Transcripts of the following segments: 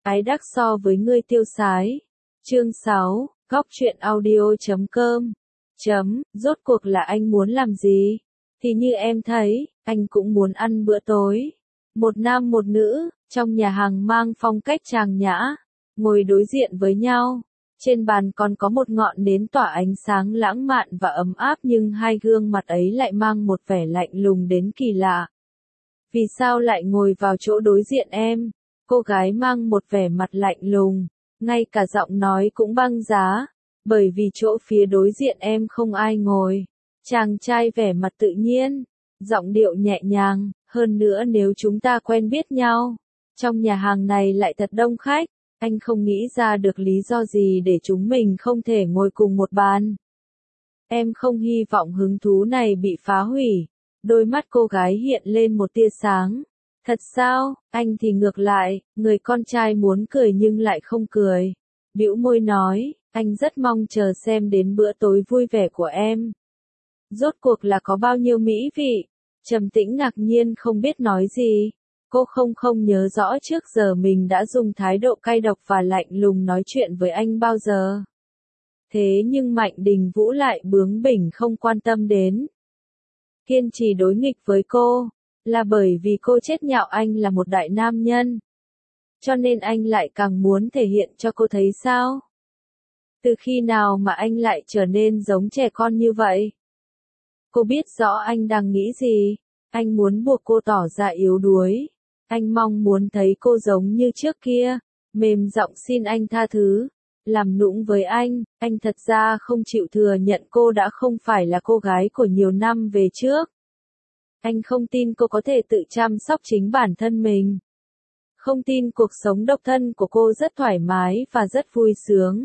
ái đắc so với ngươi tiêu sái. Chương 6, góc truyện audio.com. Rốt cuộc là anh muốn làm gì? Thì như em thấy, anh cũng muốn ăn bữa tối. Một nam một nữ, trong nhà hàng mang phong cách trang nhã, ngồi đối diện với nhau. Trên bàn còn có một ngọn nến tỏa ánh sáng lãng mạn và ấm áp, nhưng hai gương mặt ấy lại mang một vẻ lạnh lùng đến kỳ lạ. Vì sao lại ngồi vào chỗ đối diện em? Cô gái mang một vẻ mặt lạnh lùng, ngay cả giọng nói cũng băng giá. Bởi vì chỗ phía đối diện em không ai ngồi. Chàng trai vẻ mặt tự nhiên, giọng điệu nhẹ nhàng, hơn nữa nếu chúng ta quen biết nhau. Trong nhà hàng này lại thật đông khách, anh không nghĩ ra được lý do gì để chúng mình không thể ngồi cùng một bàn. Em không hy vọng hứng thú này bị phá hủy. Đôi mắt cô gái hiện lên một tia sáng. Thật sao? Anh thì ngược lại, người con trai muốn cười nhưng lại không cười. Bĩu môi nói, anh rất mong chờ xem đến bữa tối vui vẻ của em. Rốt cuộc là có bao nhiêu mỹ vị? Trầm Tĩnh ngạc nhiên không biết nói gì. Cô không nhớ rõ trước giờ mình đã dùng thái độ cay độc và lạnh lùng nói chuyện với anh bao giờ. Thế nhưng Mạnh Đình Vũ lại bướng bỉnh không quan tâm đến. Kiên trì đối nghịch với cô, là bởi vì cô chế nhạo anh là một đại nam nhân. Cho nên anh lại càng muốn thể hiện cho cô thấy sao? Từ khi nào mà anh lại trở nên giống trẻ con như vậy? Cô biết rõ anh đang nghĩ gì. Anh muốn buộc cô tỏ ra yếu đuối. Anh mong muốn thấy cô giống như trước kia, mềm giọng xin anh tha thứ. Làm nũng với anh thật ra không chịu thừa nhận cô đã không phải là cô gái của nhiều năm về trước. Anh không tin cô có thể tự chăm sóc chính bản thân mình. Không tin cuộc sống độc thân của cô rất thoải mái và rất vui sướng.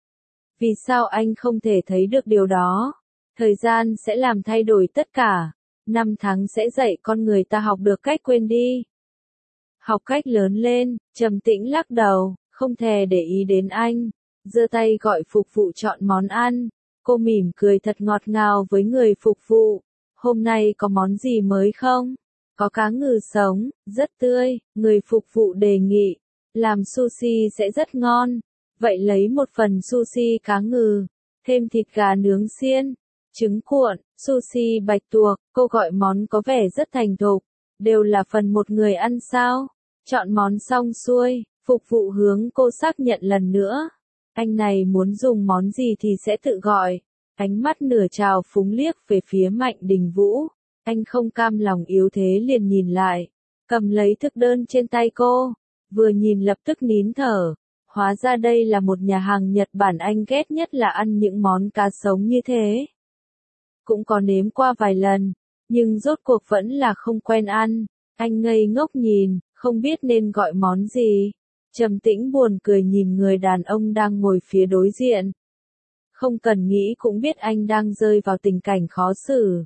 Vì sao anh không thể thấy được điều đó? Thời gian sẽ làm thay đổi tất cả. 5 tháng sẽ dạy con người ta học được cách quên đi. Học cách lớn lên. Trầm Tĩnh lắc đầu, không thèm để ý đến anh. Giơ tay gọi phục vụ chọn món ăn. Cô mỉm cười thật ngọt ngào với người phục vụ. Hôm nay có món gì mới không? Có cá ngừ sống, rất tươi. Người phục vụ đề nghị. Làm sushi sẽ rất ngon. Vậy lấy một phần sushi cá ngừ. Thêm thịt gà nướng xiên. Trứng cuộn, sushi bạch tuộc. Cô gọi món có vẻ rất thành thục. Đều là phần một người ăn sao? Chọn món xong xuôi. Phục vụ hướng cô xác nhận lần nữa. Anh này muốn dùng món gì thì sẽ tự gọi. Ánh mắt nửa trào phúng liếc về phía Mạnh Đình Vũ. Anh không cam lòng yếu thế liền nhìn lại. Cầm lấy thực đơn trên tay cô. Vừa nhìn lập tức nín thở. Hóa ra đây là một nhà hàng Nhật Bản, anh ghét nhất là ăn những món cá sống như thế. Cũng có nếm qua vài lần, nhưng rốt cuộc vẫn là không quen ăn. Anh ngây ngốc nhìn, không biết nên gọi món gì. Trầm Tĩnh buồn cười nhìn người đàn ông đang ngồi phía đối diện. Không cần nghĩ cũng biết anh đang rơi vào tình cảnh khó xử.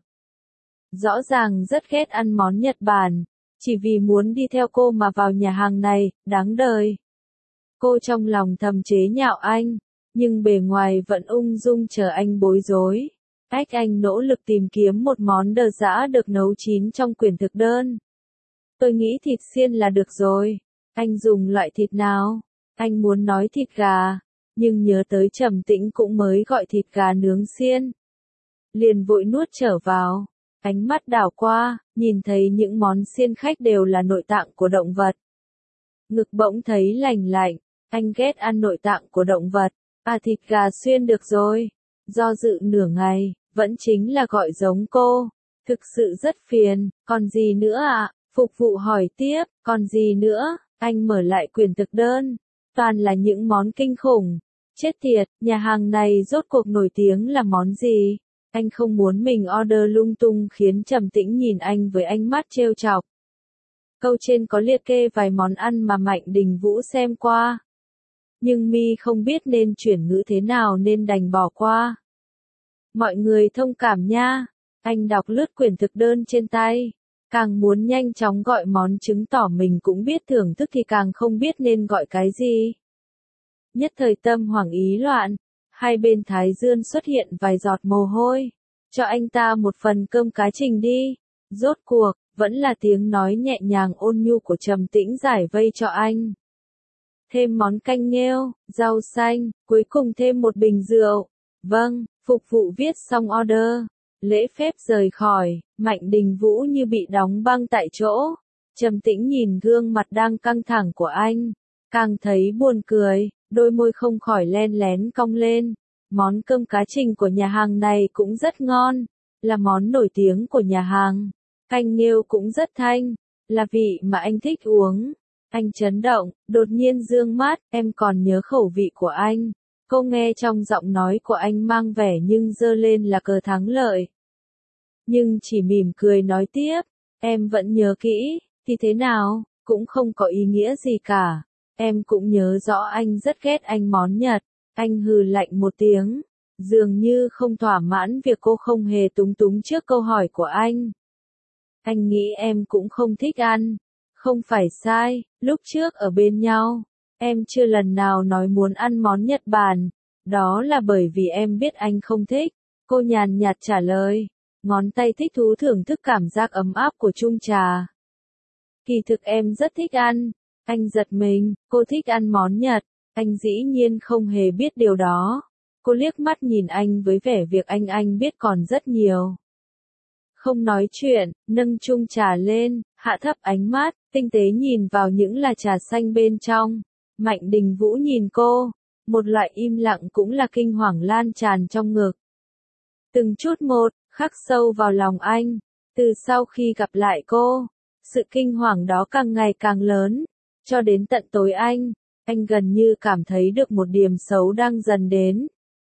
Rõ ràng rất ghét ăn món Nhật Bản, chỉ vì muốn đi theo cô mà vào nhà hàng này, đáng đời. Cô trong lòng thầm chế nhạo anh, nhưng bề ngoài vẫn ung dung chờ anh bối rối. Anh nỗ lực tìm kiếm một món đờ giã được nấu chín trong quyển thực đơn. Tôi nghĩ thịt xiên là được rồi. Anh dùng loại thịt nào? Anh muốn nói thịt gà, nhưng nhớ tới Trầm Tĩnh cũng mới gọi thịt gà nướng xiên. Liền vội nuốt trở vào. Ánh mắt đảo qua, nhìn thấy những món xiên khách đều là nội tạng của động vật. Ngực bỗng thấy lành lạnh. Anh ghét ăn nội tạng của động vật. Thịt gà xuyên được rồi. Do dự nửa ngày, vẫn chính là gọi giống cô. Thực sự rất phiền, còn gì nữa ạ? Phục vụ hỏi tiếp, còn gì nữa? Anh mở lại quyển thực đơn. Toàn là những món kinh khủng. Chết tiệt, nhà hàng này rốt cuộc nổi tiếng là món gì? Anh không muốn mình order lung tung khiến Trầm Tĩnh nhìn anh với ánh mắt trêu chọc. Câu trên có liệt kê vài món ăn mà Mạnh Đình Vũ xem qua. Nhưng mi không biết nên chuyển ngữ thế nào nên đành bỏ qua. Mọi người thông cảm nha. Anh đọc lướt quyển thực đơn trên tay. Càng muốn nhanh chóng gọi món chứng tỏ mình cũng biết thưởng thức thì càng không biết nên gọi cái gì. Nhất thời tâm hoảng ý loạn. Hai bên thái dương xuất hiện vài giọt mồ hôi. Cho anh ta một phần cơm cá trình đi. Rốt cuộc, vẫn là tiếng nói nhẹ nhàng ôn nhu của Trầm Tĩnh giải vây cho anh. thêm món canh nghêu, rau xanh, cuối cùng thêm một bình rượu. Vâng, phục vụ viết xong order. Lễ phép rời khỏi, Mạnh Đình Vũ như bị đóng băng tại chỗ. Trầm tĩnh nhìn gương mặt đang căng thẳng của anh. Càng thấy buồn cười, đôi môi không khỏi len lén cong lên. Món cơm cá trình của nhà hàng này cũng rất ngon, là món nổi tiếng của nhà hàng. Canh nghêu cũng rất thanh, là vị mà anh thích uống. Anh chấn động, đột nhiên dương mắt, em còn nhớ khẩu vị của anh. Cô nghe trong giọng nói của anh mang vẻ nhưng giơ lên là cờ thắng lợi. Nhưng chỉ mỉm cười nói tiếp, em vẫn nhớ kỹ, thì thế nào, cũng không có ý nghĩa gì cả. Em cũng nhớ rõ anh rất ghét anh món Nhật. Anh hừ lạnh một tiếng, dường như không thỏa mãn việc cô không hề túng túng trước câu hỏi của anh. Anh nghĩ em cũng không thích ăn. Không phải sai, lúc trước ở bên nhau, em chưa lần nào nói muốn ăn món Nhật Bản. Đó là bởi vì em biết anh không thích. Cô nhàn nhạt trả lời, ngón tay thích thú thưởng thức cảm giác ấm áp của chung trà. Kỳ thực em rất thích ăn. Anh giật mình, cô thích ăn món Nhật. Anh dĩ nhiên không hề biết điều đó. Cô liếc mắt nhìn anh với vẻ việc anh biết còn rất nhiều. Không nói chuyện, nâng chung trà lên, hạ thấp ánh mắt, tinh tế nhìn vào những là trà xanh bên trong. Mạnh Đình Vũ nhìn cô, một loại im lặng cũng là kinh hoàng lan tràn trong ngực. Từng chút một, khắc sâu vào lòng anh. Từ sau khi gặp lại cô, sự kinh hoàng đó càng ngày càng lớn. Cho đến tận tối anh gần như cảm thấy được một điểm xấu đang dần đến.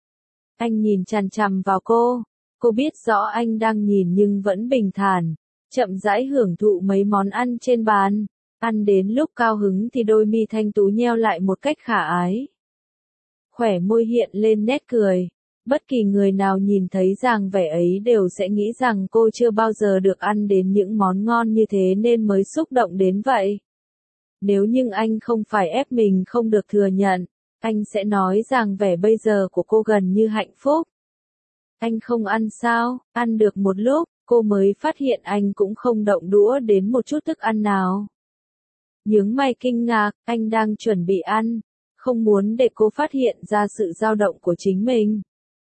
Anh nhìn chằm chằm vào cô biết rõ anh đang nhìn nhưng vẫn bình thản, chậm rãi hưởng thụ mấy món ăn trên bàn. Ăn đến lúc cao hứng thì đôi mi thanh tú nheo lại một cách khả ái. Khóe môi hiện lên nét cười. Bất kỳ người nào nhìn thấy dáng vẻ ấy đều sẽ nghĩ rằng cô chưa bao giờ được ăn đến những món ngon như thế nên mới xúc động đến vậy. Nếu nhưng anh không phải ép mình không được thừa nhận, anh sẽ nói rằng vẻ bây giờ của cô gần như hạnh phúc. Anh không ăn sao? Ăn được một lúc, cô mới phát hiện anh cũng không động đũa đến một chút thức ăn nào. Nhướng mày kinh ngạc, anh đang chuẩn bị ăn, không muốn để cô phát hiện ra sự dao động của chính mình.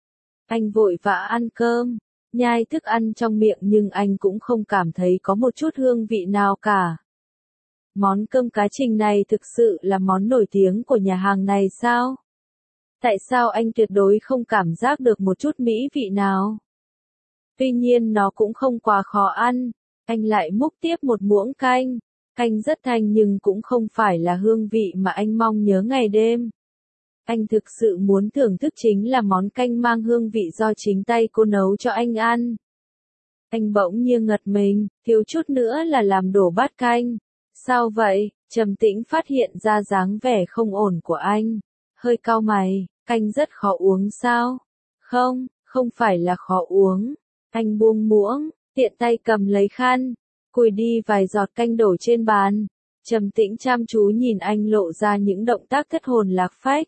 Anh vội vã ăn cơm, nhai thức ăn trong miệng nhưng anh cũng không cảm thấy có một chút hương vị nào cả. Món cơm cá trình này thực sự là món nổi tiếng của nhà hàng này sao? Tại sao anh tuyệt đối không cảm giác được một chút mỹ vị nào? Tuy nhiên nó cũng không quá khó ăn. Anh lại múc tiếp một muỗng canh. Canh rất thanh nhưng cũng không phải là hương vị mà anh mong nhớ ngày đêm. Anh thực sự muốn thưởng thức chính là món canh mang hương vị do chính tay cô nấu cho anh ăn. Anh bỗng nhiên ngật mình, thiếu chút nữa là làm đổ bát canh. Sao vậy? Trầm Tĩnh phát hiện ra dáng vẻ không ổn của anh. Hơi cau mày, canh rất khó uống sao? Không, không phải là khó uống. Anh buông muỗng, tiện tay cầm lấy khăn, cùi đi vài giọt canh đổ trên bàn. Trầm Tĩnh chăm chú nhìn anh lộ ra những động tác thất hồn lạc phách.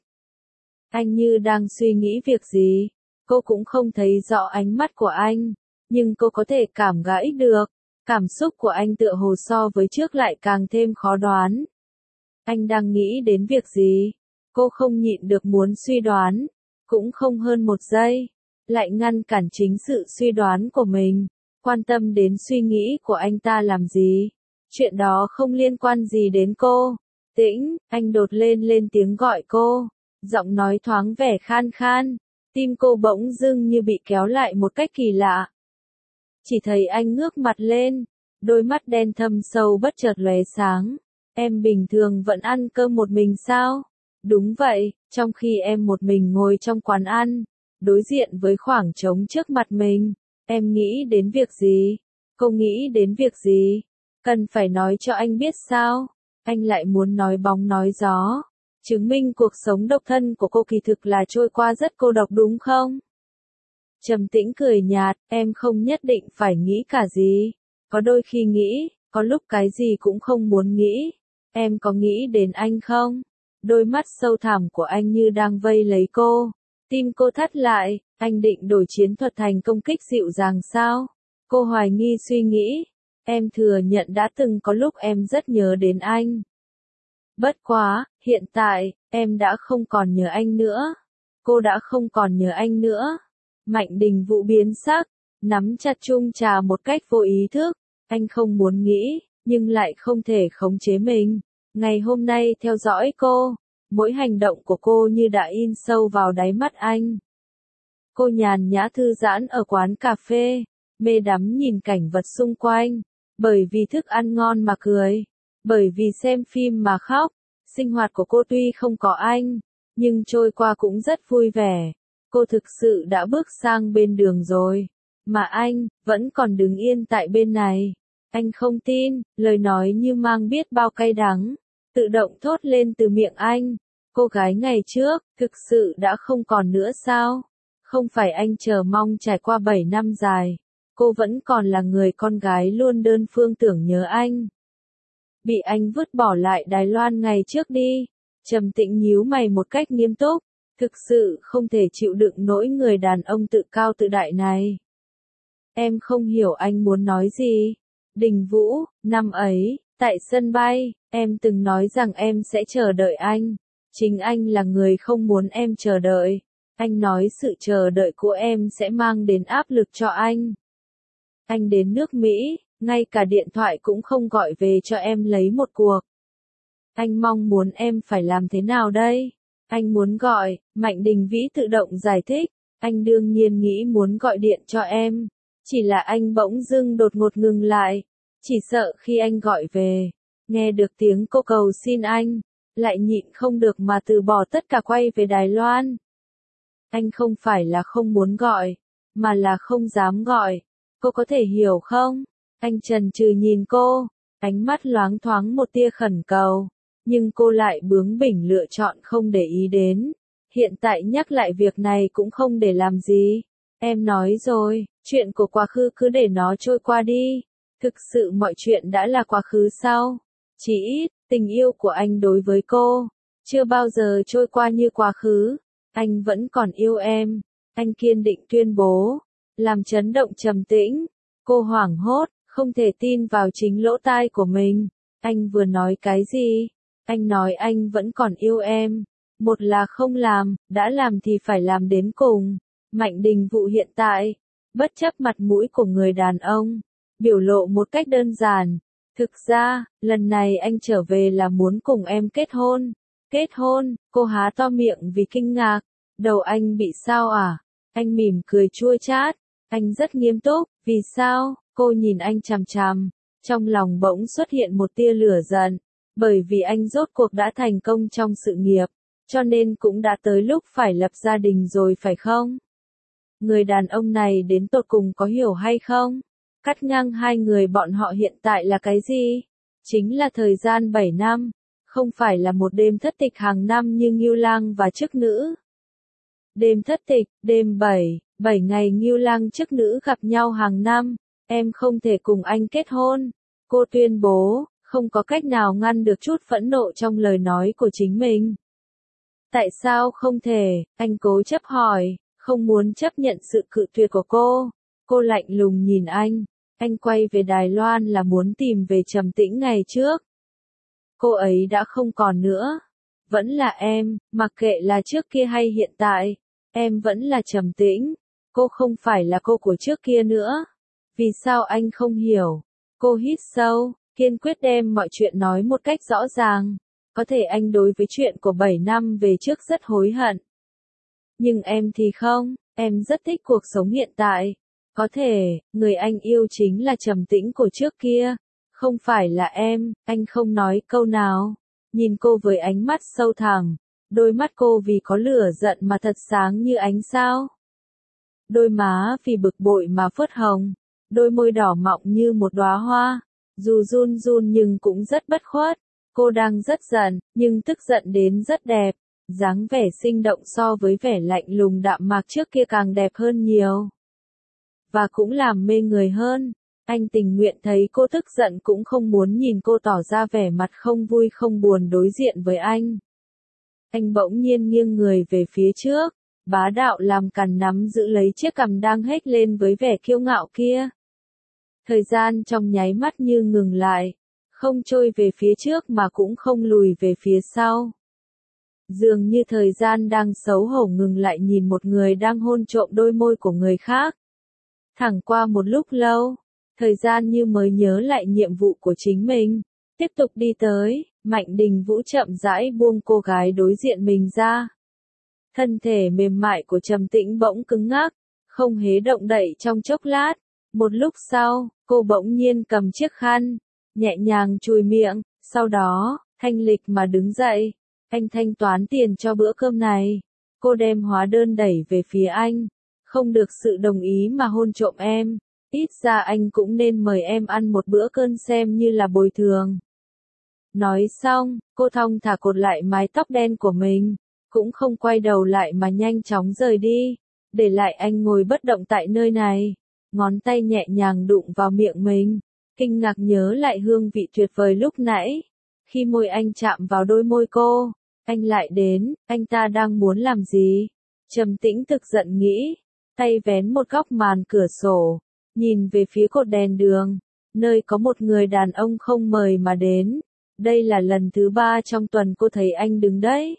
Anh như đang suy nghĩ việc gì. Cô cũng không thấy rõ ánh mắt của anh, nhưng cô có thể cảm gãi được. Cảm xúc của anh tựa hồ so với trước lại càng thêm khó đoán. Anh đang nghĩ đến việc gì? Cô không nhịn được muốn suy đoán. Cũng không hơn một giây. Lại ngăn cản chính sự suy đoán của mình. Quan tâm đến suy nghĩ của anh ta làm gì? Chuyện đó không liên quan gì đến cô. Tĩnh, anh đột lên tiếng gọi cô. Giọng nói thoáng vẻ khan khan. Tim cô bỗng dưng như bị kéo lại một cách kỳ lạ. Chỉ thấy anh ngước mặt lên, đôi mắt đen thâm sâu bất chợt lóe sáng. Em bình thường vẫn ăn cơm một mình sao? Đúng vậy, trong khi em một mình ngồi trong quán ăn, đối diện với khoảng trống trước mặt mình, em nghĩ đến việc gì? Cô nghĩ đến việc gì? Cần phải nói cho anh biết sao? Anh lại muốn nói bóng nói gió, chứng minh cuộc sống độc thân của cô kỳ thực là trôi qua rất cô độc đúng không? Trầm Tĩnh cười nhạt, em không nhất định phải nghĩ cả gì. Có đôi khi nghĩ, có lúc cái gì cũng không muốn nghĩ. Em có nghĩ đến anh không? Đôi mắt sâu thẳm của anh như đang vây lấy cô. Tim cô thắt lại, anh định đổi chiến thuật thành công kích dịu dàng sao? Cô hoài nghi suy nghĩ. Em thừa nhận đã từng có lúc em rất nhớ đến anh. Bất quá, hiện tại, em đã không còn nhớ anh nữa. Cô đã không còn nhớ anh nữa. Mạnh Đình Vũ biến sắc, nắm chặt chung trà một cách vô ý thức. Anh không muốn nghĩ, nhưng lại không thể khống chế mình. Ngày hôm nay theo dõi cô, mỗi hành động của cô như đã in sâu vào đáy mắt anh. Cô nhàn nhã thư giãn ở quán cà phê, mê đắm nhìn cảnh vật xung quanh, bởi vì thức ăn ngon mà cười, bởi vì xem phim mà khóc. Sinh hoạt của cô tuy không có anh, nhưng trôi qua cũng rất vui vẻ. Cô thực sự đã bước sang bên đường rồi, mà anh vẫn còn đứng yên tại bên này. Anh không tin, lời nói như mang biết bao cay đắng, tự động thốt lên từ miệng anh. Cô gái ngày trước, thực sự đã không còn nữa sao? Không phải anh chờ mong trải qua 7 năm dài. Cô vẫn còn là người con gái luôn đơn phương tưởng nhớ anh. Bị anh vứt bỏ lại Đài Loan ngày trước đi. Trầm Tĩnh nhíu mày một cách nghiêm túc. Thực sự không thể chịu đựng nỗi người đàn ông tự cao tự đại này. Em không hiểu anh muốn nói gì. Đình Vũ, năm ấy, tại sân bay, em từng nói rằng em sẽ chờ đợi anh. Chính anh là người không muốn em chờ đợi. Anh nói sự chờ đợi của em sẽ mang đến áp lực cho anh. Anh đến nước Mỹ, ngay cả điện thoại cũng không gọi về cho em lấy một cuộc. Anh mong muốn em phải làm thế nào đây? Anh muốn gọi, Mạnh Đình Vĩ tự động giải thích. Anh đương nhiên nghĩ muốn gọi điện cho em. Chỉ là anh bỗng dưng đột ngột ngừng lại. Chỉ sợ khi anh gọi về, nghe được tiếng cô cầu xin anh, lại nhịn không được mà từ bỏ tất cả quay về Đài Loan. Anh không phải là không muốn gọi, mà là không dám gọi. Cô có thể hiểu không? Anh chần chừ nhìn cô, ánh mắt loáng thoáng một tia khẩn cầu, nhưng cô lại bướng bỉnh lựa chọn không để ý đến. Hiện tại nhắc lại việc này cũng không để làm gì. Em nói rồi, chuyện của quá khứ cứ để nó trôi qua đi. Thực sự mọi chuyện đã là quá khứ sau. Chỉ ít, tình yêu của anh đối với cô, chưa bao giờ trôi qua như quá khứ. Anh vẫn còn yêu em. Anh kiên định tuyên bố, làm chấn động Trầm Tĩnh. Cô hoảng hốt, không thể tin vào chính lỗ tai của mình. Anh vừa nói cái gì? Anh nói anh vẫn còn yêu em. Một là không làm, đã làm thì phải làm đến cùng. Mạnh Đình Vũ hiện tại, bất chấp mặt mũi của người đàn ông, biểu lộ một cách đơn giản. Thực ra, lần này anh trở về là muốn cùng em kết hôn. Kết hôn, cô há to miệng vì kinh ngạc. Đầu anh bị sao à? Anh mỉm cười chua chát. Anh rất nghiêm túc, vì sao? Cô nhìn anh chằm chằm. Trong lòng bỗng xuất hiện một tia lửa giận. Bởi vì anh rốt cuộc đã thành công trong sự nghiệp. Cho nên cũng đã tới lúc phải lập gia đình rồi phải không? Người đàn ông này đến tột cùng có hiểu hay không? Cắt ngang hai người bọn họ hiện tại là cái gì? Chính là thời gian 7 năm. Không phải là một đêm thất tịch hàng năm như Ngưu Lang và chức nữ. Đêm thất tịch, đêm 7 ngày Ngưu Lang chức nữ gặp nhau hàng năm. Em không thể cùng anh kết hôn. Cô tuyên bố, không có cách nào ngăn được chút phẫn nộ trong lời nói của chính mình. Tại sao không thể? Anh cố chấp hỏi, không muốn chấp nhận sự cự tuyệt của cô. Cô lạnh lùng nhìn anh. Anh quay về Đài Loan là muốn tìm về Trầm Tĩnh ngày trước. Cô ấy đã không còn nữa. Vẫn là em, mặc kệ là trước kia hay hiện tại. Em vẫn là Trầm Tĩnh. Cô không phải là cô của trước kia nữa. Vì sao anh không hiểu? Cô hít sâu, kiên quyết đem mọi chuyện nói một cách rõ ràng. Có thể anh đối với chuyện của 7 năm về trước rất hối hận. Nhưng em thì không, em rất thích cuộc sống hiện tại. Có thể, người anh yêu chính là Trầm Tĩnh của trước kia. Không phải là em, anh không nói câu nào. Nhìn cô với ánh mắt sâu thẳm. Đôi mắt cô vì có lửa giận mà thật sáng như ánh sao. Đôi má vì bực bội mà phớt hồng. Đôi môi đỏ mọng như một đóa hoa. Dù run run nhưng cũng rất bất khuất. Cô đang rất giận, nhưng tức giận đến rất đẹp. Dáng vẻ sinh động so với vẻ lạnh lùng đạm mạc trước kia càng đẹp hơn nhiều. Và cũng làm mê người hơn. Anh tình nguyện thấy cô tức giận cũng không muốn nhìn cô tỏ ra vẻ mặt không vui không buồn đối diện với anh. Anh bỗng nhiên nghiêng người về phía trước, bá đạo làm cằm nắm giữ lấy chiếc cằm đang hếch lên với vẻ kiêu ngạo kia. Thời gian trong nháy mắt như ngừng lại. không trôi về phía trước mà cũng không lùi về phía sau. Dường như thời gian đang xấu hổ ngừng lại nhìn một người đang hôn trộm đôi môi của người khác. Thẳng qua một lúc lâu, thời gian như mới nhớ lại nhiệm vụ của chính mình. Tiếp tục đi tới, Mạnh Đình Vũ chậm rãi buông cô gái đối diện mình ra. Thân thể mềm mại của Trầm Tĩnh bỗng cứng ngắc, không hề động đậy trong chốc lát. Một lúc sau, cô bỗng nhiên cầm chiếc khăn, nhẹ nhàng chùi miệng, sau đó, thanh lịch mà đứng dậy. Anh thanh toán tiền cho bữa cơm này. Cô đem hóa đơn đẩy về phía anh. Không được sự đồng ý mà hôn trộm em. Ít ra anh cũng nên mời em ăn một bữa cơm xem như là bồi thường. Nói xong, cô thong thả cột lại mái tóc đen của mình. Cũng không quay đầu lại mà nhanh chóng rời đi. Để lại anh ngồi bất động tại nơi này. Ngón tay nhẹ nhàng đụng vào miệng mình. Kinh ngạc nhớ lại hương vị tuyệt vời lúc nãy. Khi môi anh chạm vào đôi môi cô. Anh lại đến, anh ta đang muốn làm gì? Trầm Tĩnh thực giận nghĩ, tay vén một góc màn cửa sổ, nhìn về phía cột đèn đường, nơi có một người đàn ông không mời mà đến. Đây là lần thứ 3 trong tuần cô thấy anh đứng đấy.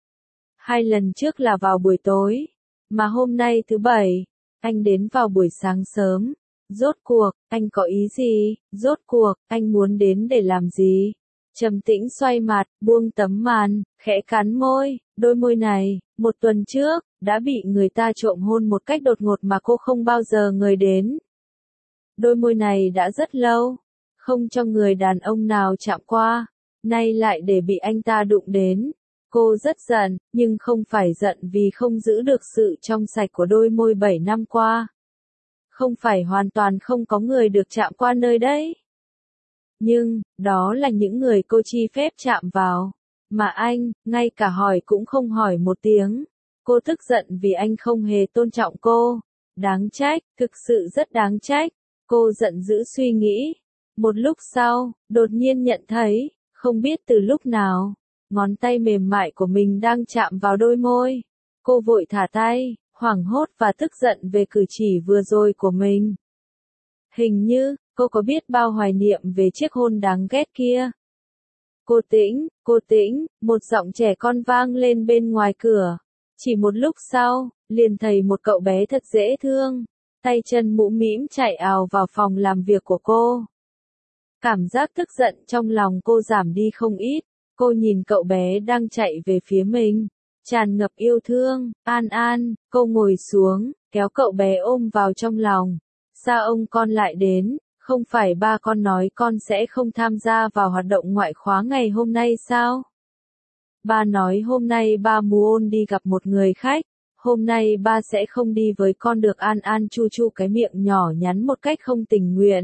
2 lần trước là vào buổi tối, mà hôm nay thứ 7, anh đến vào buổi sáng sớm. Rốt cuộc, anh có ý gì? Rốt cuộc, anh muốn đến để làm gì? Trầm Tĩnh xoay mặt, buông tấm màn, khẽ cắn môi, đôi môi này, 1 tuần trước, đã bị người ta trộm hôn một cách đột ngột mà cô không bao giờ ngờ đến. Đôi môi này đã rất lâu, không cho người đàn ông nào chạm qua, nay lại để bị anh ta đụng đến. Cô rất giận, nhưng không phải giận vì không giữ được sự trong sạch của đôi môi 7 năm qua. Không phải hoàn toàn không có người được chạm qua nơi đấy. Nhưng, đó là những người cô chi phép chạm vào. Mà anh, ngay cả hỏi cũng không hỏi một tiếng. Cô tức giận vì anh không hề tôn trọng cô. Đáng trách, thực sự rất đáng trách. Cô giận dữ suy nghĩ. Một lúc sau, đột nhiên nhận thấy, không biết từ lúc nào, ngón tay mềm mại của mình đang chạm vào đôi môi. Cô vội thả tay, hoảng hốt và tức giận về cử chỉ vừa rồi của mình. Hình như, cô có biết bao hoài niệm về chiếc hôn đáng ghét kia. Cô Tĩnh, một giọng trẻ con vang lên bên ngoài cửa. Chỉ một lúc sau, liền thấy một cậu bé thật dễ thương, tay chân mũm mĩm chạy ào vào phòng làm việc của cô. Cảm giác tức giận trong lòng cô giảm đi không ít, cô nhìn cậu bé đang chạy về phía mình, tràn ngập yêu thương. An, cô ngồi xuống, kéo cậu bé ôm vào trong lòng. Sao ông con lại đến? Không phải ba con nói con sẽ không tham gia vào hoạt động ngoại khóa ngày hôm nay sao? Ba nói hôm nay ba muốn đi gặp một người khách, hôm nay ba sẽ không đi với con được. An chu chu cái miệng nhỏ nhắn một cách không tình nguyện.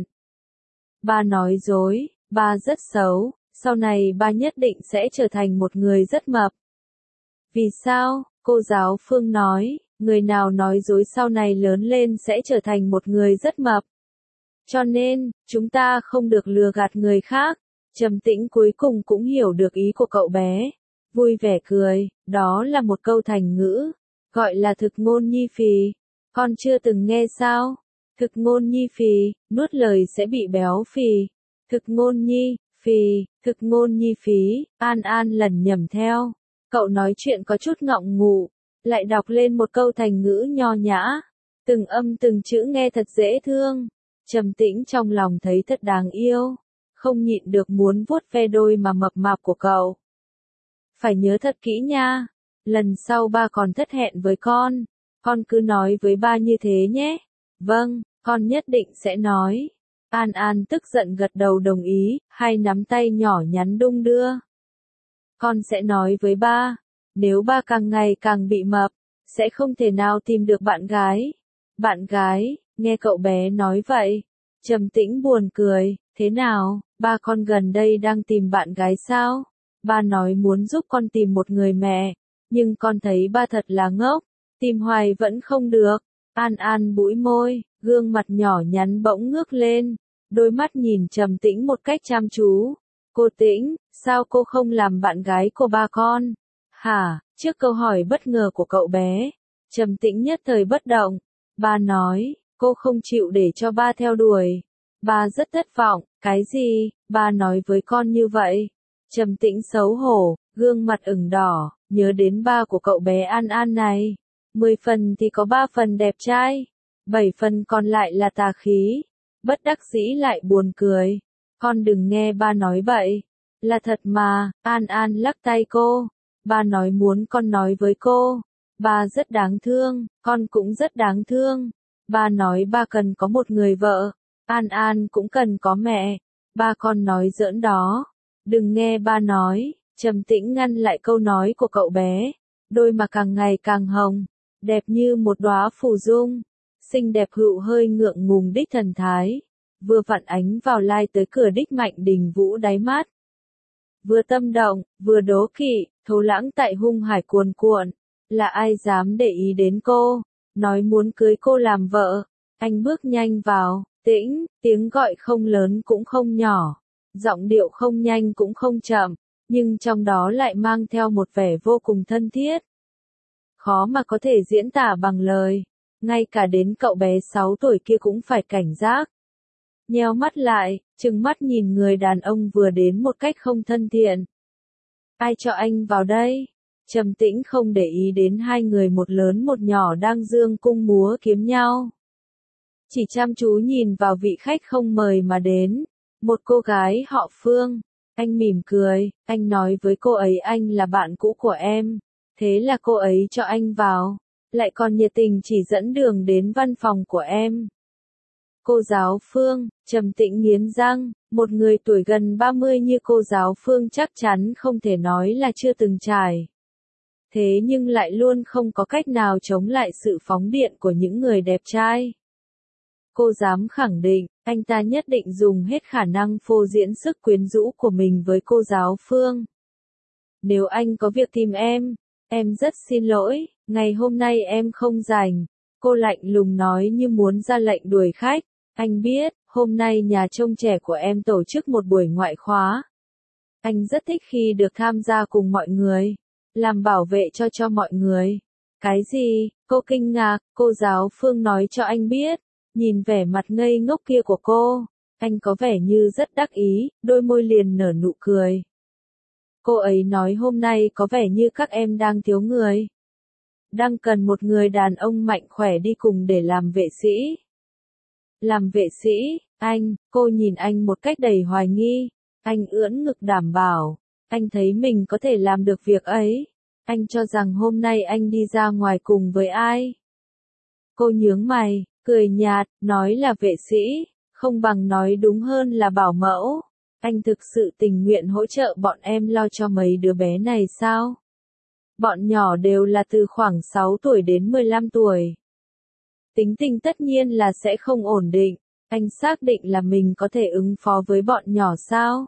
Ba nói dối, ba rất xấu, sau này ba nhất định sẽ trở thành một người rất mập. Vì sao? Cô giáo Phương nói, người nào nói dối sau này lớn lên sẽ trở thành một người rất mập. Cho nên, chúng ta không được lừa gạt người khác. Trầm Tĩnh cuối cùng cũng hiểu được ý của cậu bé. Vui vẻ cười, đó là một câu thành ngữ, gọi là thực ngôn nhi phì. Con chưa từng nghe sao? Thực ngôn nhi phì, nuốt lời sẽ bị béo phì. Thực ngôn nhi, phì, thực ngôn nhi phí. An lẩn nhẩm theo. Cậu nói chuyện có chút ngọng ngụ, lại đọc lên một câu thành ngữ nho nhã. Từng âm từng chữ nghe thật dễ thương. Trầm Tĩnh trong lòng thấy thật đáng yêu, không nhịn được muốn vuốt ve đôi mà mập mạp của cậu. Phải nhớ thật kỹ nha, lần sau ba còn thất hẹn với con cứ nói với ba như thế nhé. Vâng, con nhất định sẽ nói. An tức giận gật đầu đồng ý, hai nắm tay nhỏ nhắn đung đưa. Con sẽ nói với ba, nếu ba càng ngày càng bị mập, sẽ không thể nào tìm được bạn gái. Bạn gái? Nghe cậu bé nói vậy, Trầm Tĩnh buồn cười, thế nào, ba con gần đây đang tìm bạn gái sao? Ba nói muốn giúp con tìm một người mẹ, nhưng con thấy ba thật là ngốc, tìm hoài vẫn không được. An bũi môi, gương mặt nhỏ nhắn bỗng ngước lên, đôi mắt nhìn Trầm Tĩnh một cách chăm chú. Cô Tĩnh, sao cô không làm bạn gái của ba con? Hả? Trước câu hỏi bất ngờ của cậu bé, Trầm Tĩnh nhất thời bất động. Ba nói, cô không chịu để cho ba theo đuổi. Ba rất thất vọng, cái gì, ba nói với con như vậy? Trầm Tĩnh xấu hổ, gương mặt ửng đỏ, nhớ đến ba của cậu bé An An này. 10 phần thì có 3 phần đẹp trai, 7 phần còn lại là tà khí. Bất đắc dĩ lại buồn cười. Con đừng nghe ba nói bậy. Là thật mà, An An lắc tay cô. Ba nói muốn con nói với cô. Ba rất đáng thương, con cũng rất đáng thương. Ba nói ba cần có một người vợ. An An cũng cần có mẹ. Ba con nói giỡn đó. Đừng nghe ba nói. Trầm Tĩnh ngăn lại câu nói của cậu bé. Đôi mà càng ngày càng hồng. Đẹp như một đóa phù dung. Xinh đẹp hữu hơi ngượng ngùng đích thần thái. Vừa vặn ánh vào lai tới cửa đích Mạnh Đình Vũ đáy mắt. Vừa tâm động, vừa đố kỵ, thấu lãng tại hung hải cuồn cuộn. Là ai dám để ý đến cô, nói muốn cưới cô làm vợ. Anh bước nhanh vào, Tĩnh, tiếng gọi không lớn cũng không nhỏ. Giọng điệu không nhanh cũng không chậm, nhưng trong đó lại mang theo một vẻ vô cùng thân thiết. Khó mà có thể diễn tả bằng lời, ngay cả đến cậu bé 6 tuổi kia cũng phải cảnh giác. Nheo mắt lại, trừng mắt nhìn người đàn ông vừa đến một cách không thân thiện. Ai cho anh vào đây? Trầm Tĩnh không để ý đến hai người một lớn một nhỏ đang dương cung múa kiếm nhau. Chỉ chăm chú nhìn vào vị khách không mời mà đến, một cô gái họ Phương. Anh mỉm cười, anh nói với cô ấy anh là bạn cũ của em. Thế là cô ấy cho anh vào, lại còn nhiệt tình chỉ dẫn đường đến văn phòng của em. Cô giáo Phương, Trầm Tĩnh nghiến răng, một người tuổi gần 30 như cô giáo Phương chắc chắn không thể nói là chưa từng trải. Thế nhưng lại luôn không có cách nào chống lại sự phóng điện của những người đẹp trai. Cô dám khẳng định, anh ta nhất định dùng hết khả năng phô diễn sức quyến rũ của mình với cô giáo Phương. Nếu anh có việc tìm em rất xin lỗi, ngày hôm nay em không rảnh. Cô lạnh lùng nói như muốn ra lệnh đuổi khách. Anh biết, hôm nay nhà trông trẻ của em tổ chức một buổi ngoại khóa. Anh rất thích khi được tham gia cùng mọi người, làm bảo vệ cho mọi người. Cái gì? Cô kinh ngạc, cô giáo Phương nói cho anh biết. Nhìn vẻ mặt ngây ngốc kia của cô, anh có vẻ như rất đắc ý, đôi môi liền nở nụ cười. Cô ấy nói hôm nay có vẻ như các em đang thiếu người. Đang cần một người đàn ông mạnh khỏe đi cùng để làm vệ sĩ. Làm vệ sĩ, cô nhìn anh một cách đầy hoài nghi. Anh ưỡn ngực đảm bảo, anh thấy mình có thể làm được việc ấy. Anh cho rằng hôm nay anh đi ra ngoài cùng với ai? Cô nhướng mày, cười nhạt, nói là vệ sĩ, không bằng nói đúng hơn là bảo mẫu. Anh thực sự tình nguyện hỗ trợ bọn em lo cho mấy đứa bé này sao? Bọn nhỏ đều là từ khoảng 6 tuổi đến 15 tuổi. Tính tình tất nhiên là sẽ không ổn định. Anh xác định là mình có thể ứng phó với bọn nhỏ sao?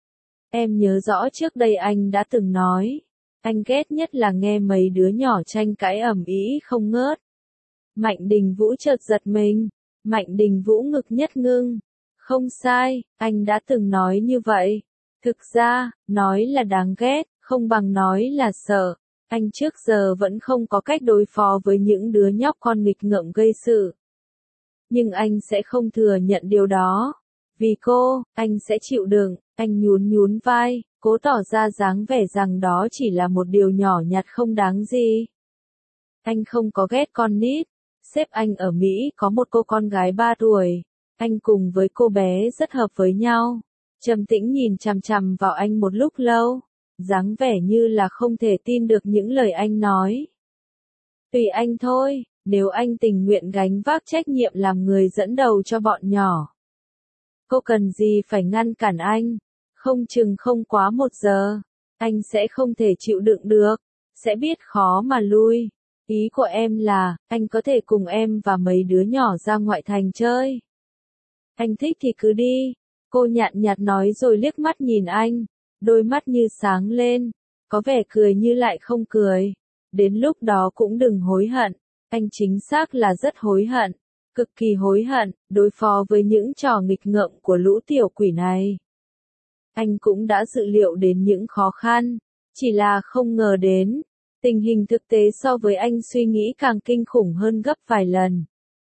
Em nhớ rõ trước đây anh đã từng nói. Anh ghét nhất là nghe mấy đứa nhỏ tranh cãi ầm ĩ không ngớt. Mạnh Đình Vũ chợt giật mình. Mạnh Đình Vũ ngực nhất ngưng. Không sai, anh đã từng nói như vậy. Thực ra, nói là đáng ghét, không bằng nói là sợ. Anh trước giờ vẫn không có cách đối phó với những đứa nhóc con nghịch ngợm gây sự. Nhưng anh sẽ không thừa nhận điều đó. Vì cô, anh sẽ chịu đựng. Anh nhún nhún vai, cố tỏ ra dáng vẻ rằng đó chỉ là một điều nhỏ nhặt không đáng gì. Anh không có ghét con nít. Sếp anh ở Mỹ có một cô con gái 3 tuổi. Anh cùng với cô bé rất hợp với nhau. Trầm Tĩnh nhìn chằm chằm vào anh một lúc lâu. Dáng vẻ như là không thể tin được những lời anh nói. Tùy anh thôi, nếu anh tình nguyện gánh vác trách nhiệm làm người dẫn đầu cho bọn nhỏ. Cô cần gì phải ngăn cản anh? Không chừng không quá 1 giờ. Anh sẽ không thể chịu đựng được. Sẽ biết khó mà lui. Ý của em là, anh có thể cùng em và mấy đứa nhỏ ra ngoại thành chơi. Anh thích thì cứ đi. Cô nhạt nhạt nói rồi liếc mắt nhìn anh. Đôi mắt như sáng lên. Có vẻ cười như lại không cười. Đến lúc đó cũng đừng hối hận. Anh chính xác là rất hối hận. Cực kỳ hối hận, đối phó với những trò nghịch ngợm của lũ tiểu quỷ này. Anh cũng đã dự liệu đến những khó khăn. Chỉ là không ngờ đến. Tình hình thực tế so với anh suy nghĩ càng kinh khủng hơn gấp vài lần.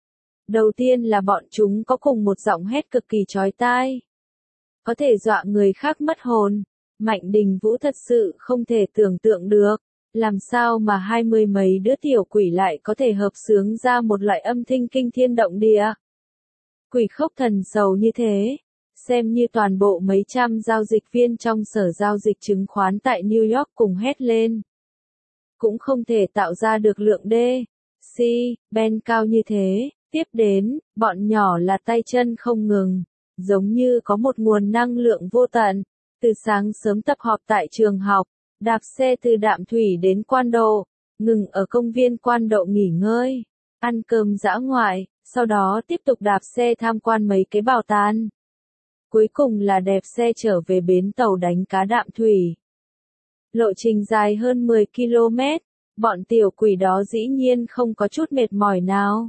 Đầu tiên là bọn chúng có cùng một giọng hét cực kỳ chói tai. Có thể dọa người khác mất hồn. Mạnh Đình Vũ thật sự không thể tưởng tượng được. Làm sao mà 20 mấy đứa tiểu quỷ lại có thể hợp xướng ra một loại âm thanh kinh thiên động địa. Quỷ khốc thần sầu như thế. Xem như toàn bộ mấy trăm giao dịch viên trong sở giao dịch chứng khoán tại New York cùng hét lên. Cũng không thể tạo ra được lượng D, C, Ben cao như thế. Tiếp đến, bọn nhỏ là tay chân không ngừng. Giống như có một nguồn năng lượng vô tận. Từ sáng sớm tập họp tại trường học, đạp xe từ Đạm Thủy đến Quan Độ, ngừng ở công viên Quan Độ nghỉ ngơi, ăn cơm dã ngoại, sau đó tiếp tục đạp xe tham quan mấy cái bảo tàng. Cuối cùng là đạp xe trở về bến tàu đánh cá Đạm Thủy. Lộ trình dài hơn 10 km, bọn tiểu quỷ đó dĩ nhiên không có chút mệt mỏi nào.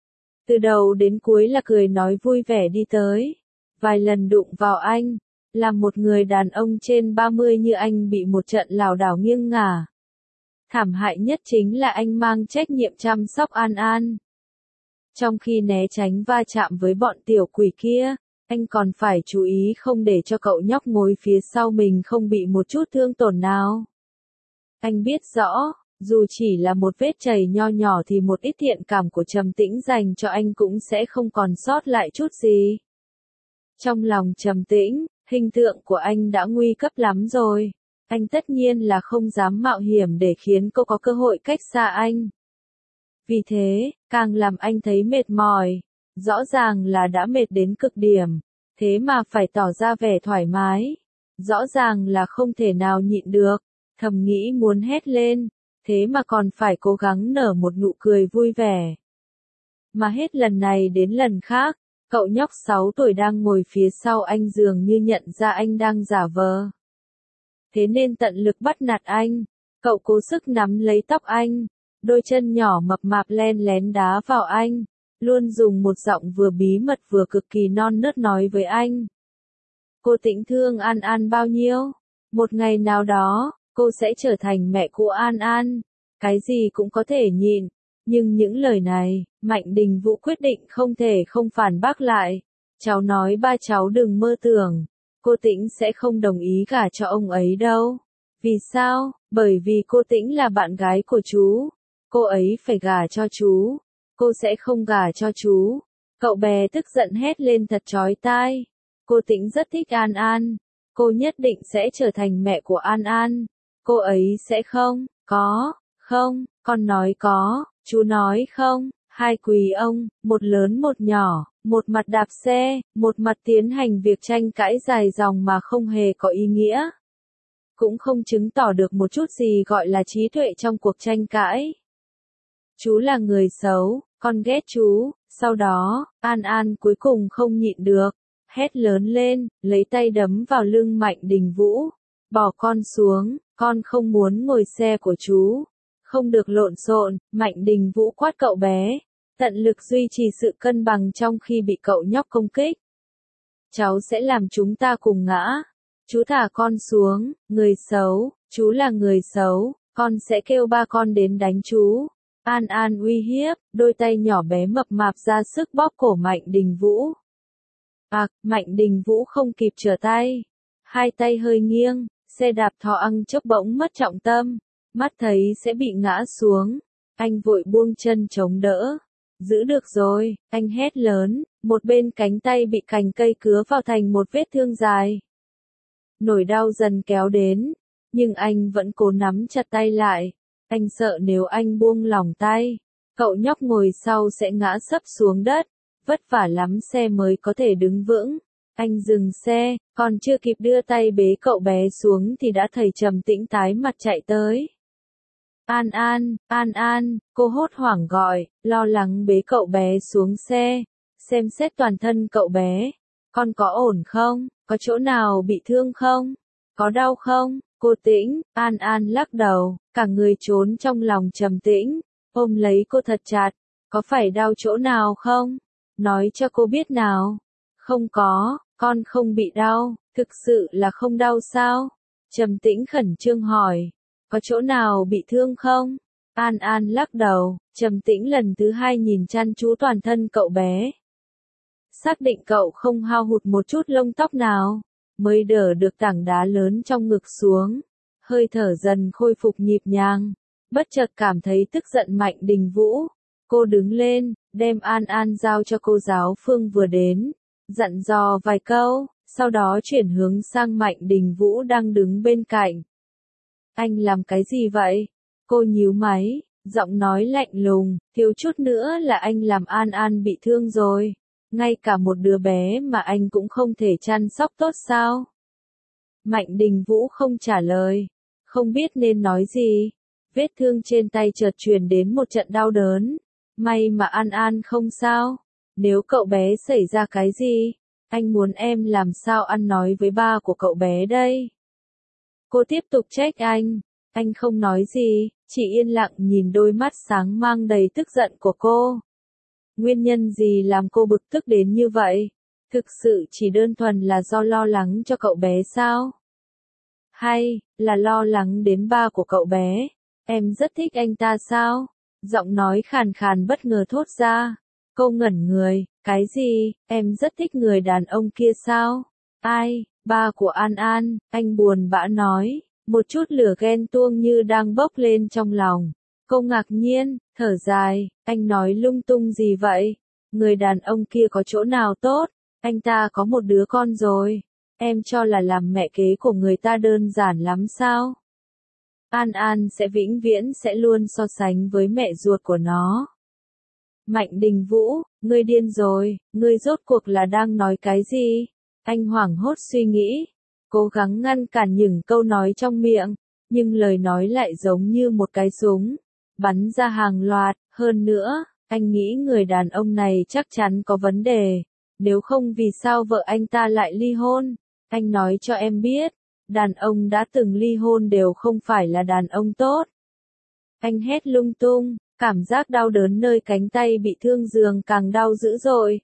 Từ đầu đến cuối là cười nói vui vẻ đi tới. Vài lần đụng vào anh, làm một người đàn ông trên 30 như anh bị một trận lảo đảo nghiêng ngả. Thảm hại nhất chính là anh mang trách nhiệm chăm sóc An An. Trong khi né tránh va chạm với bọn tiểu quỷ kia, anh còn phải chú ý không để cho cậu nhóc ngồi phía sau mình không bị một chút thương tổn nào. Anh biết rõ, dù chỉ là một vết chảy nho nhỏ thì một ít thiện cảm của Trầm Tĩnh dành cho anh cũng sẽ không còn sót lại chút gì. Trong lòng Trầm Tĩnh, hình tượng của anh đã nguy cấp lắm rồi. Anh tất nhiên là không dám mạo hiểm để khiến cô có cơ hội cách xa anh. Vì thế, càng làm anh thấy mệt mỏi. Rõ ràng là đã mệt đến cực điểm. Thế mà phải tỏ ra vẻ thoải mái. Rõ ràng là không thể nào nhịn được. Thầm nghĩ muốn hét lên. Thế mà còn phải cố gắng nở một nụ cười vui vẻ. Mà hết lần này đến lần khác. Cậu nhóc 6 tuổi đang ngồi phía sau anh dường như nhận ra anh đang giả vờ. Thế nên tận lực bắt nạt anh. Cậu cố sức nắm lấy tóc anh. Đôi chân nhỏ mập mạp len lén đá vào anh. Luôn dùng một giọng vừa bí mật vừa cực kỳ non nớt nói với anh. Cô Tĩnh thương An An bao nhiêu? Một ngày nào đó, cô sẽ trở thành mẹ của An An. Cái gì cũng có thể nhịn. Nhưng những lời này, Mạnh Đình Vũ quyết định không thể không phản bác lại. Cháu nói ba cháu đừng mơ tưởng. Cô Tĩnh sẽ không đồng ý gả cho ông ấy đâu. Vì sao? Bởi vì cô Tĩnh là bạn gái của chú. Cô ấy phải gả cho chú. Cô sẽ không gả cho chú. Cậu bé tức giận hét lên thật chói tai. Cô Tĩnh rất thích An An. Cô nhất định sẽ trở thành mẹ của An An. Cô ấy sẽ không, không, con nói có. Chú nói không, hai quý ông, một lớn một nhỏ, một mặt đạp xe, một mặt tiến hành việc tranh cãi dài dòng mà không hề có ý nghĩa. Cũng không chứng tỏ được một chút gì gọi là trí tuệ trong cuộc tranh cãi. Chú là người xấu, con ghét chú, sau đó, An An cuối cùng không nhịn được, hét lớn lên, lấy tay đấm vào lưng Mạnh Đình Vũ. Bỏ con xuống, con không muốn ngồi xe của chú. Không được lộn xộn, Mạnh Đình Vũ quát cậu bé, tận lực duy trì sự cân bằng trong khi bị cậu nhóc công kích. Cháu sẽ làm chúng ta cùng ngã. Chú thả con xuống, người xấu, chú là người xấu, con sẽ kêu ba con đến đánh chú. An An uy hiếp, đôi tay nhỏ bé mập mạp ra sức bóp cổ Mạnh Đình Vũ. Mạnh Đình Vũ không kịp trở tay. Hai tay hơi nghiêng, xe đạp thò ăng chốc bỗng mất trọng tâm. Mắt thấy sẽ bị ngã xuống. Anh vội buông chân chống đỡ. Giữ được rồi, anh hét lớn, một bên cánh tay bị cành cây cứa vào thành một vết thương dài. Nỗi đau dần kéo đến, nhưng anh vẫn cố nắm chặt tay lại. Anh sợ nếu anh buông lỏng tay, cậu nhóc ngồi sau sẽ ngã sấp xuống đất. Vất vả lắm xe mới có thể đứng vững. Anh dừng xe, còn chưa kịp đưa tay bế cậu bé xuống thì đã thấy Trầm Tĩnh tái mặt chạy tới. An An, cô hốt hoảng gọi, lo lắng bế cậu bé xuống xe, xem xét toàn thân cậu bé. Con có ổn không? Có chỗ nào bị thương không? Có đau không? Cô Tĩnh, An An lắc đầu, cả người trốn trong lòng Trầm Tĩnh, ôm lấy cô thật chặt. Có phải đau chỗ nào không? Nói cho cô biết nào. Không có, con không bị đau, thực sự là không đau sao? Trầm Tĩnh khẩn trương hỏi. Có chỗ nào bị thương không? An An lắc đầu, trầm tĩnh lần thứ hai nhìn chăm chú toàn thân cậu bé. Xác định cậu không hao hụt một chút lông tóc nào, mới đỡ được tảng đá lớn trong ngực xuống. Hơi thở dần khôi phục nhịp nhàng, bất chợt cảm thấy tức giận Mạnh Đình Vũ. Cô đứng lên, đem An An giao cho cô giáo Phương vừa đến, dặn dò vài câu, sau đó chuyển hướng sang Mạnh Đình Vũ đang đứng bên cạnh. Anh làm cái gì vậy? Cô nhíu máy, giọng nói lạnh lùng, thiếu chút nữa là anh làm An An bị thương rồi. Ngay cả một đứa bé mà anh cũng không thể chăm sóc tốt sao? Mạnh Đình Vũ không trả lời, không biết nên nói gì. Vết thương trên tay chợt truyền đến một trận đau đớn. May mà An An không sao. Nếu cậu bé xảy ra cái gì, anh muốn em làm sao ăn nói với ba của cậu bé đây? Cô tiếp tục trách anh không nói gì, chỉ yên lặng nhìn đôi mắt sáng mang đầy tức giận của cô. Nguyên nhân gì làm cô bực tức đến như vậy? Thực sự chỉ đơn thuần là do lo lắng cho cậu bé sao? Hay là lo lắng đến ba của cậu bé? Em rất thích anh ta sao? Giọng nói khàn khàn bất ngờ thốt ra. Cô ngẩn người, cái gì? Em rất thích người đàn ông kia sao? Ai? Ba của An An, anh buồn bã nói, một chút lửa ghen tuông như đang bốc lên trong lòng. Cô ngạc nhiên, thở dài, anh nói lung tung gì vậy? Người đàn ông kia có chỗ nào tốt? Anh ta có một đứa con rồi. Em cho là làm mẹ kế của người ta đơn giản lắm sao? An An sẽ vĩnh viễn sẽ luôn so sánh với mẹ ruột của nó. Mạnh Đình Vũ, ngươi điên rồi, ngươi rốt cuộc là đang nói cái gì? Anh hoảng hốt suy nghĩ, cố gắng ngăn cản những câu nói trong miệng, nhưng lời nói lại giống như một cái súng, bắn ra hàng loạt. Hơn nữa, anh nghĩ người đàn ông này chắc chắn có vấn đề, nếu không vì sao vợ anh ta lại ly hôn? Anh nói cho em biết, đàn ông đã từng ly hôn đều không phải là đàn ông tốt. Anh hét lung tung, cảm giác đau đớn nơi cánh tay bị thương dường càng đau dữ dội.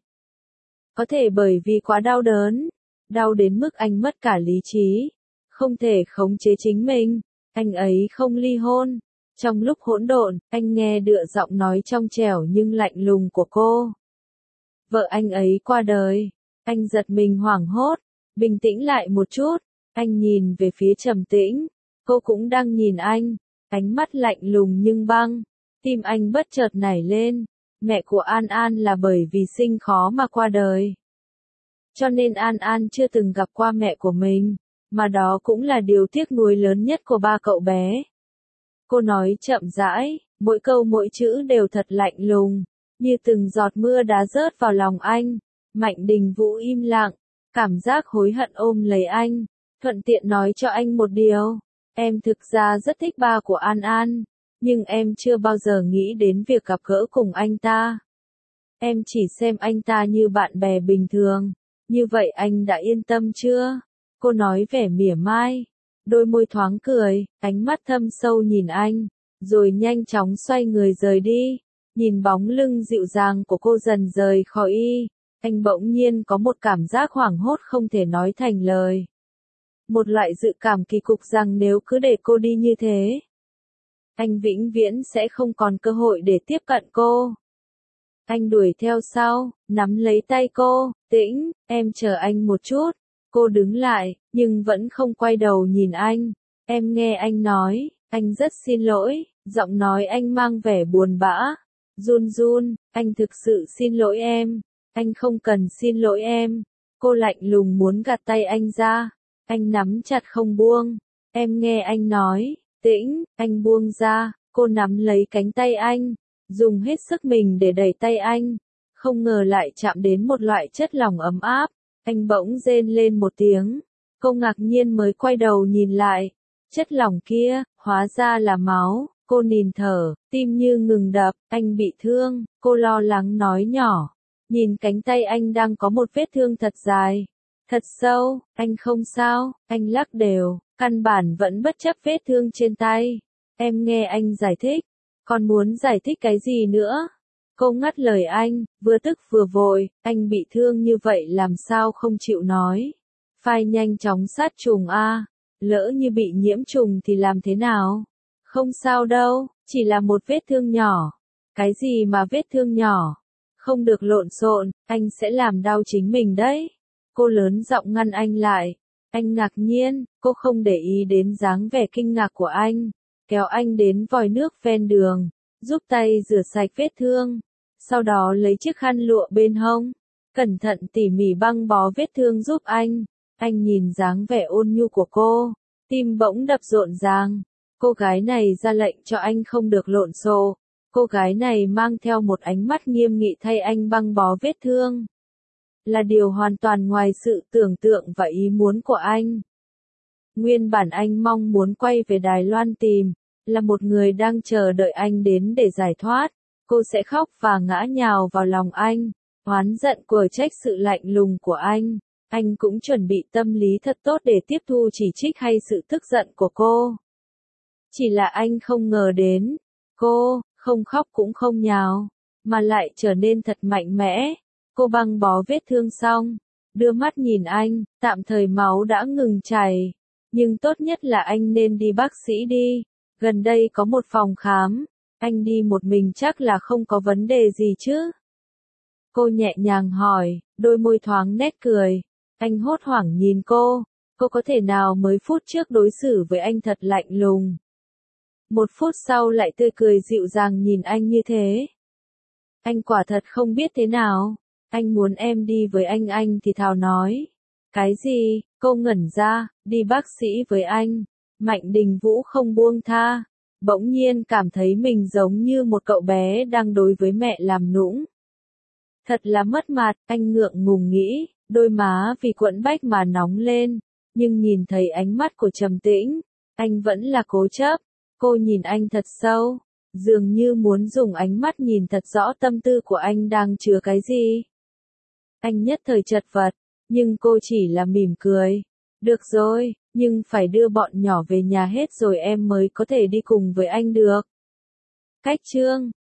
Có thể bởi vì quá đau đớn, đau đến mức anh mất cả lý trí, không thể khống chế chính mình. Anh ấy không ly hôn. Trong lúc hỗn độn, anh nghe được giọng nói trong trẻo nhưng lạnh lùng của cô. Vợ anh ấy qua đời. Anh giật mình hoảng hốt, bình tĩnh lại một chút. Anh nhìn về phía Trầm Tĩnh, cô cũng đang nhìn anh, ánh mắt lạnh lùng nhưng băng. Tim anh bất chợt nảy lên, mẹ của An An là bởi vì sinh khó mà qua đời. Cho nên An An chưa từng gặp qua mẹ của mình, mà đó cũng là điều tiếc nuối lớn nhất của ba cậu bé. Cô nói chậm rãi, mỗi câu mỗi chữ đều thật lạnh lùng, như từng giọt mưa đá rớt vào lòng anh. Mạnh Đình Vũ im lặng, cảm giác hối hận ôm lấy anh, thuận tiện nói cho anh một điều. Em thực ra rất thích ba của An An, nhưng em chưa bao giờ nghĩ đến việc gặp gỡ cùng anh ta. Em chỉ xem anh ta như bạn bè bình thường. Như vậy anh đã yên tâm chưa? Cô nói vẻ mỉa mai, đôi môi thoáng cười, ánh mắt thâm sâu nhìn anh, rồi nhanh chóng xoay người rời đi. Nhìn bóng lưng dịu dàng của cô dần rời khỏi y, anh bỗng nhiên có một cảm giác hoảng hốt không thể nói thành lời. Một loại dự cảm kỳ cục rằng nếu cứ để cô đi như thế, anh vĩnh viễn sẽ không còn cơ hội để tiếp cận cô. Anh đuổi theo sau, nắm lấy tay cô, Tĩnh, em chờ anh một chút. Cô đứng lại, nhưng vẫn không quay đầu nhìn anh. Em nghe anh nói, anh rất xin lỗi, giọng nói anh mang vẻ buồn bã. Run run, anh thực sự xin lỗi em. Anh không cần xin lỗi em. Cô lạnh lùng muốn gạt tay anh ra. Anh nắm chặt không buông. Em nghe anh nói, Tĩnh, anh buông ra. Cô nắm lấy cánh tay anh, dùng hết sức mình để đẩy tay anh. Không ngờ lại chạm đến một loại chất lỏng ấm áp. Anh bỗng rên lên một tiếng. Cô ngạc nhiên mới quay đầu nhìn lại. Chất lỏng kia, hóa ra là máu. Cô nín thở, tim như ngừng đập. Anh bị thương, cô lo lắng nói nhỏ. Nhìn cánh tay anh đang có một vết thương thật dài, thật sâu. Anh không sao. Anh lắc đều, căn bản vẫn bất chấp vết thương trên tay. Em nghe anh giải thích. Còn muốn giải thích cái gì nữa? Cô ngắt lời anh, vừa tức vừa vội. Anh bị thương như vậy làm sao không chịu nói? Phải nhanh chóng sát trùng a. Lỡ như bị nhiễm trùng thì làm thế nào? Không sao đâu, chỉ là một vết thương nhỏ. Cái gì mà vết thương nhỏ? Không được lộn xộn, anh sẽ làm đau chính mình đấy. Cô lớn giọng ngăn anh lại. Anh ngạc nhiên, cô không để ý đến dáng vẻ kinh ngạc của anh. Kéo anh đến vòi nước ven đường, giúp tay rửa sạch vết thương. Sau đó lấy chiếc khăn lụa bên hông, cẩn thận tỉ mỉ băng bó vết thương giúp anh. Anh nhìn dáng vẻ ôn nhu của cô, tim bỗng đập rộn ràng. Cô gái này ra lệnh cho anh không được lộn xộn. Cô gái này mang theo một ánh mắt nghiêm nghị thay anh băng bó vết thương. Là điều hoàn toàn ngoài sự tưởng tượng và ý muốn của anh. Nguyên bản anh mong muốn quay về Đài Loan tìm, là một người đang chờ đợi anh đến để giải thoát. Cô sẽ khóc và ngã nhào vào lòng anh, oán giận của trách sự lạnh lùng của anh. Anh cũng chuẩn bị tâm lý thật tốt để tiếp thu chỉ trích hay sự tức giận của cô. Chỉ là anh không ngờ đến, cô, không khóc cũng không nhào, mà lại trở nên thật mạnh mẽ. Cô băng bó vết thương xong, đưa mắt nhìn anh, tạm thời máu đã ngừng chảy. Nhưng tốt nhất là anh nên đi bác sĩ đi, gần đây có một phòng khám, anh đi một mình chắc là không có vấn đề gì chứ. Cô nhẹ nhàng hỏi, đôi môi thoáng nét cười. Anh hốt hoảng nhìn cô có thể nào mới phút trước đối xử với anh thật lạnh lùng. Một phút sau lại tươi cười dịu dàng nhìn anh như thế. Anh quả thật không biết thế nào. Anh muốn em đi với anh thì thào nói. Cái gì? Cô ngẩn ra, đi bác sĩ với anh. Mạnh Đình Vũ không buông tha. Bỗng nhiên cảm thấy mình giống như một cậu bé đang đối với mẹ làm nũng. Thật là mất mặt, anh ngượng ngùng nghĩ, đôi má vì quẫn bách mà nóng lên. Nhưng nhìn thấy ánh mắt của Trầm Tĩnh, anh vẫn là cố chấp. Cô nhìn anh thật sâu, dường như muốn dùng ánh mắt nhìn thật rõ tâm tư của anh đang chứa cái gì. Anh nhất thời chật vật, nhưng cô chỉ là mỉm cười. Được rồi, nhưng phải đưa bọn nhỏ về nhà hết rồi em mới có thể đi cùng với anh được. Cách chương